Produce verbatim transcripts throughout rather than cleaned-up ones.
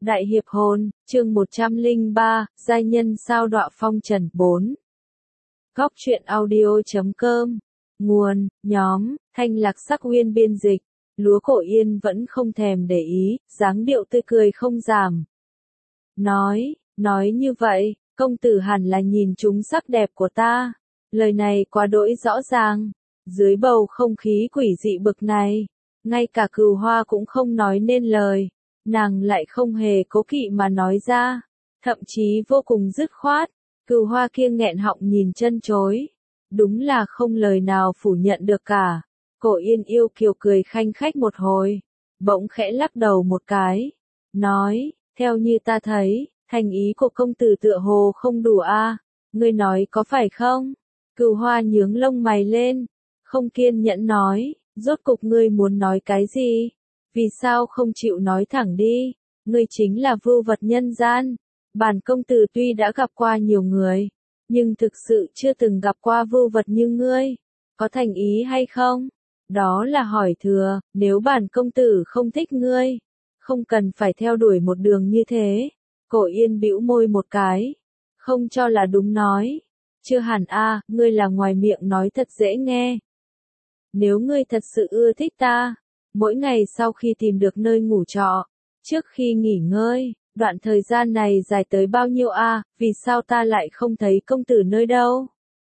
Đại hiệp hồn, chương một trăm lẻ ba, giai nhân sao đọa phong trần bốn. Góc truyện audio.com. Nguồn, nhóm, Thanh Lạc Sắc Uyên biên dịch. Lúa Cổ Yên vẫn không thèm để ý, dáng điệu tươi cười không giảm. Nói, nói như vậy, công tử hẳn là nhìn trúng sắc đẹp của ta. Lời này quá đỗi rõ ràng. Dưới bầu không khí quỷ dị bực này, ngay cả Cừu Hoa cũng không nói nên lời. Nàng lại không hề cố kỵ mà nói ra, thậm chí vô cùng dứt khoát. Cừu Hoa kia nghẹn họng nhìn chân chối, đúng là không lời nào phủ nhận được cả. Cổ Yên yêu kiều cười khanh khách một hồi, bỗng khẽ lắc đầu một cái, nói, theo như ta thấy, thành ý của công tử tựa hồ không đủ a, à? Ngươi nói có phải không? Cừu Hoa nhướng lông mày lên, không kiên nhẫn nói, rốt cục ngươi muốn nói cái gì? Vì sao không chịu nói thẳng đi? Ngươi chính là vưu vật nhân gian. Bản công tử tuy đã gặp qua nhiều người, nhưng thực sự chưa từng gặp qua vưu vật như ngươi. Có thành ý hay không? Đó là hỏi thừa, nếu bản công tử không thích ngươi, không cần phải theo đuổi một đường như thế. Cổ Yên bĩu môi một cái, không cho là đúng nói. Chưa hẳn a, à, ngươi là ngoài miệng nói thật dễ nghe. Nếu ngươi thật sự ưa thích ta, mỗi ngày sau khi tìm được nơi ngủ trọ, trước khi nghỉ ngơi, đoạn thời gian này dài tới bao nhiêu a, à, vì sao ta lại không thấy công tử nơi đâu?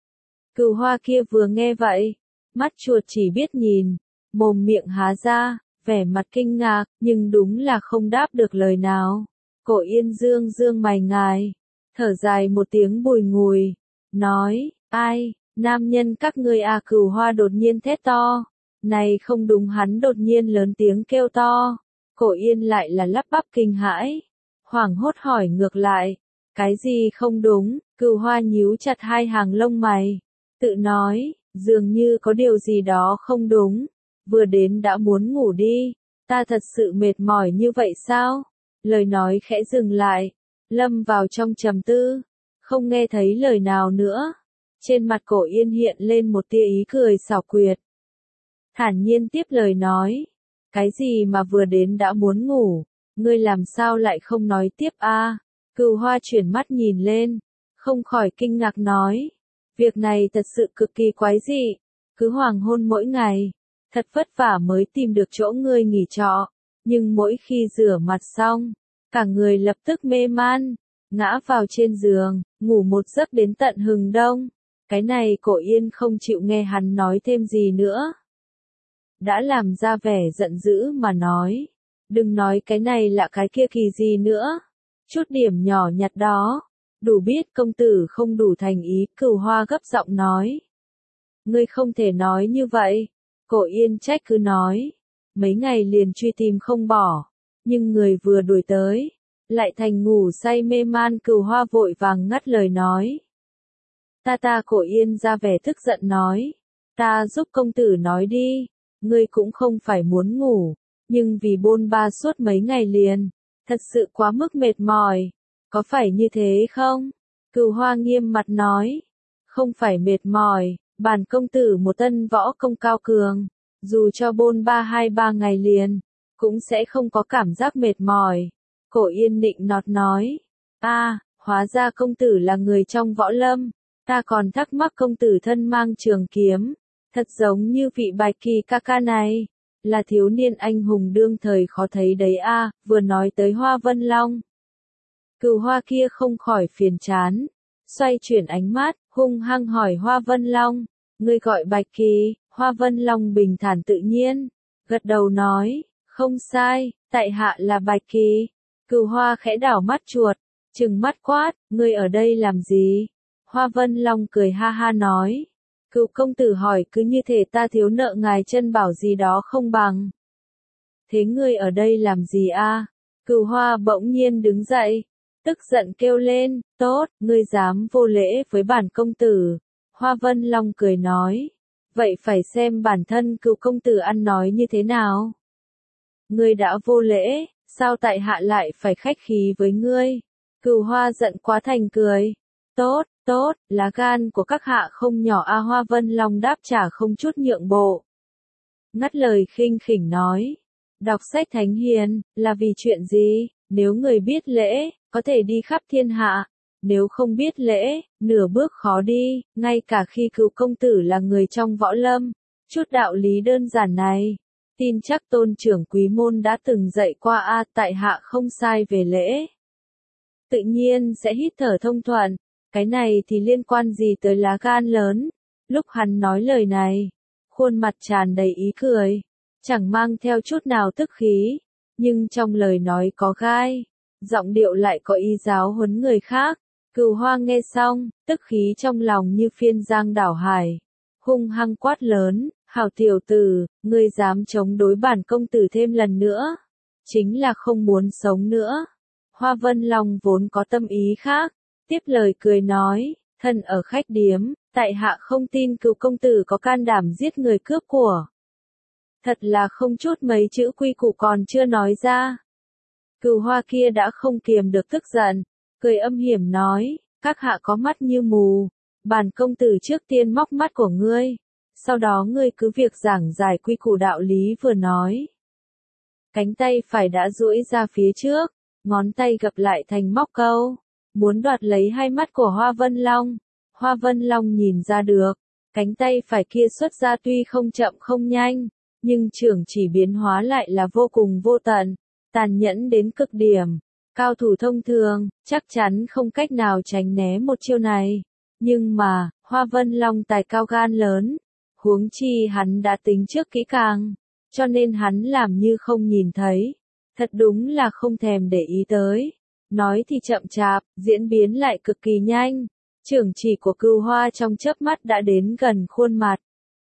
Cừu Hoa kia vừa nghe vậy, mắt chuột chỉ biết nhìn, mồm miệng há ra, vẻ mặt kinh ngạc, nhưng đúng là không đáp được lời nào. Cổ Yên dương dương mày ngài, thở dài một tiếng bùi ngùi, nói, ai, nam nhân các ngươi à? Cừu Hoa đột nhiên thét to. Này không đúng, hắn đột nhiên lớn tiếng kêu to. Cổ Yên lại là lắp bắp kinh hãi, hoảng hốt hỏi ngược lại, cái gì không đúng? Cừu Hoa nhíu chặt hai hàng lông mày, tự nói, dường như có điều gì đó không đúng. Vừa đến đã muốn ngủ đi, ta thật sự mệt mỏi như vậy sao? Lời nói khẽ dừng lại, lâm vào trong trầm tư, không nghe thấy lời nào nữa. Trên mặt Cổ Yên hiện lên một tia ý cười xảo quyệt, thản nhiên tiếp lời nói, cái gì mà vừa đến đã muốn ngủ, ngươi làm sao lại không nói tiếp a? À? Cừu Hoa chuyển mắt nhìn lên, không khỏi kinh ngạc nói, việc này thật sự cực kỳ quái dị, cứ hoàng hôn mỗi ngày, thật vất vả mới tìm được chỗ ngươi nghỉ trọ, nhưng mỗi khi rửa mặt xong, cả người lập tức mê man, ngã vào trên giường, ngủ một giấc đến tận hừng đông. Cái này Cổ Yên không chịu nghe hắn nói thêm gì nữa, đã làm ra vẻ giận dữ mà nói, đừng nói cái này là cái kia kỳ gì nữa, chút điểm nhỏ nhặt đó, đủ biết công tử không đủ thành ý. Cừu Hoa gấp giọng nói, ngươi không thể nói như vậy. Cổ Yên trách cứ nói, mấy ngày liền truy tìm không bỏ, nhưng người vừa đuổi tới, lại thành ngủ say mê man. Cừu Hoa vội vàng ngắt lời nói, ta ta Cổ Yên ra vẻ tức giận nói, ta giúp công tử nói đi. Ngươi cũng không phải muốn ngủ, nhưng vì bôn ba suốt mấy ngày liền, thật sự quá mức mệt mỏi, có phải như thế không? Cừu Hoa nghiêm mặt nói, không phải mệt mỏi, bản công tử một tân võ công cao cường, dù cho bôn ba hai ba ngày liền, cũng sẽ không có cảm giác mệt mỏi. Cổ Yên nịnh nọt nói, a, à, hóa ra công tử là người trong võ lâm, ta còn thắc mắc công tử thân mang trường kiếm. Thật giống như vị Bạch Kỳ ca ca này, là thiếu niên anh hùng đương thời khó thấy đấy a. À, vừa nói tới Hoa Vân Long, Cừu Hoa kia không khỏi phiền chán, xoay chuyển ánh mắt, hung hăng hỏi Hoa Vân Long, ngươi gọi Bạch Kỳ? Hoa Vân Long bình thản tự nhiên, gật đầu nói, không sai, tại hạ là Bạch Kỳ. Cừu Hoa khẽ đảo mắt chuột, trừng mắt quát, ngươi ở đây làm gì? Hoa Vân Long cười ha ha nói, Cừu công tử hỏi cứ như thể ta thiếu nợ ngài chân bảo gì đó không bằng. Thế ngươi ở đây làm gì a? À? Cừu Hoa bỗng nhiên đứng dậy, tức giận kêu lên, tốt, ngươi dám vô lễ với bản công tử. Hoa Vân Long cười nói, vậy phải xem bản thân Cừu công tử ăn nói như thế nào. Ngươi đã vô lễ, sao tại hạ lại phải khách khí với ngươi? Cừu Hoa giận quá thành cười, tốt. Tốt, lá gan của các hạ không nhỏ a. Hoa Vân Long đáp trả không chút nhượng bộ. Ngắt lời khinh khỉnh nói, đọc sách thánh hiền, là vì chuyện gì? Nếu người biết lễ, có thể đi khắp thiên hạ. Nếu không biết lễ, nửa bước khó đi, ngay cả khi Cửu công tử là người trong võ lâm. Chút đạo lý đơn giản này, tin chắc tôn trưởng quý môn đã từng dạy qua a, tại hạ không sai về lễ. Tự nhiên sẽ hít thở thông thuận, cái này thì liên quan gì tới lá gan lớn. Lúc hắn nói lời này, khuôn mặt tràn đầy ý cười, chẳng mang theo chút nào tức khí, nhưng trong lời nói có gai, giọng điệu lại có ý giáo huấn người khác. Cửu Hoa nghe xong, tức khí trong lòng như phiên giang đảo hải, hung hăng quát lớn, hảo tiểu tử, ngươi dám chống đối bản công tử thêm lần nữa, chính là không muốn sống nữa. Hoa Vân Long vốn có tâm ý khác, tiếp lời cười nói, thân ở khách điếm, tại hạ không tin Cửu công tử có can đảm giết người cướp của. Thật là không chút mấy chữ quy củ còn chưa nói ra. Cửu Hoa kia đã không kiềm được tức giận, cười âm hiểm nói, các hạ có mắt như mù, bản công tử trước tiên móc mắt của ngươi, sau đó ngươi cứ việc giảng giải quy củ đạo lý vừa nói. Cánh tay phải đã duỗi ra phía trước, ngón tay gập lại thành móc câu, muốn đoạt lấy hai mắt của Hoa Vân Long. Hoa Vân Long nhìn ra được, cánh tay phải kia xuất ra tuy không chậm không nhanh, nhưng trưởng chỉ biến hóa lại là vô cùng vô tận, tàn nhẫn đến cực điểm. Cao thủ thông thường, chắc chắn không cách nào tránh né một chiêu này. Nhưng mà, Hoa Vân Long tài cao gan lớn, huống chi hắn đã tính trước kỹ càng, cho nên hắn làm như không nhìn thấy. Thật đúng là không thèm để ý tới. Nói thì chậm chạp, diễn biến lại cực kỳ nhanh. Trưởng chỉ của Cửu Hoa trong chớp mắt đã đến gần khuôn mặt.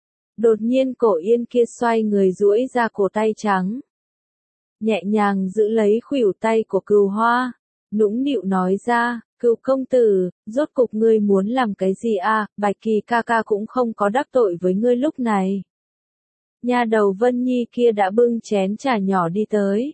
Đột nhiên Cổ Yên kia xoay người duỗi ra cổ tay trắng, nhẹ nhàng giữ lấy khuỷu tay của Cửu Hoa, nũng nịu nói ra, Cửu công tử, rốt cục ngươi muốn làm cái gì à, Bạch Kỳ ca ca cũng không có đắc tội với ngươi lúc này. Nha đầu Vân Nhi kia đã bưng chén trà nhỏ đi tới.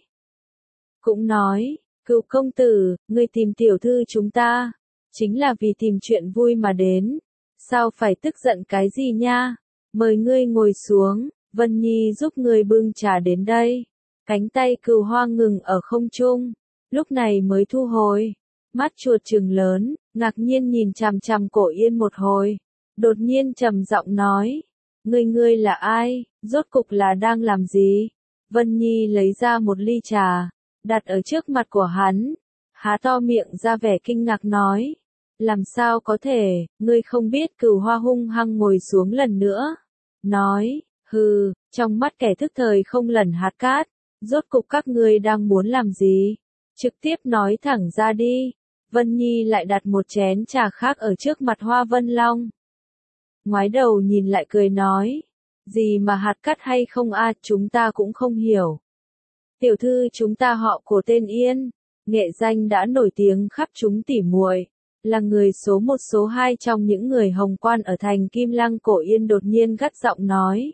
Cũng nói, Cửu công tử, ngươi tìm tiểu thư chúng ta, chính là vì tìm chuyện vui mà đến, sao phải tức giận cái gì nha, mời ngươi ngồi xuống, Vân Nhi giúp ngươi bưng trà đến đây. Cánh tay Cửu Hoa ngừng ở không trung, lúc này mới thu hồi, mắt chuột trừng lớn, ngạc nhiên nhìn chằm chằm Cổ Yên một hồi, đột nhiên trầm giọng nói, ngươi ngươi là ai, rốt cục là đang làm gì? Vân Nhi lấy ra một ly trà, đặt ở trước mặt của hắn, há to miệng ra vẻ kinh ngạc nói, làm sao có thể, ngươi không biết. Cửu Hoa hung hăng ngồi xuống lần nữa, nói, hừ, trong mắt kẻ thức thời không lẩn hạt cát. Rốt cục các ngươi đang muốn làm gì? Trực tiếp nói thẳng ra đi. Vân Nhi lại đặt một chén trà khác ở trước mặt Hoa Vân Long. Ngoái đầu nhìn lại cười nói. Gì mà hạt cát hay không a, chúng ta cũng không hiểu. Tiểu thư chúng ta họ Cổ tên Yên, nghệ danh đã nổi tiếng khắp chúng tỉ muội, là người số một số hai trong những người hồng quan ở thành Kim Lăng. Cổ Yên đột nhiên gắt giọng nói.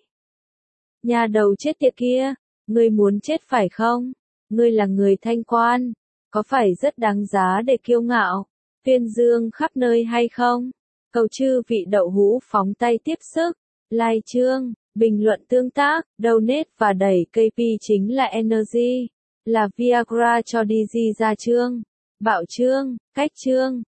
Nhà đầu chết tiệt kia! Ngươi muốn chết phải không? Ngươi là người thanh quan, có phải rất đáng giá để kiêu ngạo, tuyên dương khắp nơi hay không? Cầu chư vị đậu hũ phóng tay tiếp sức, like chương, bình luận tương tác, donate và đẩy ca pê chính là energy, là Viagra cho đê giê ra chương, bạo chương, cách chương.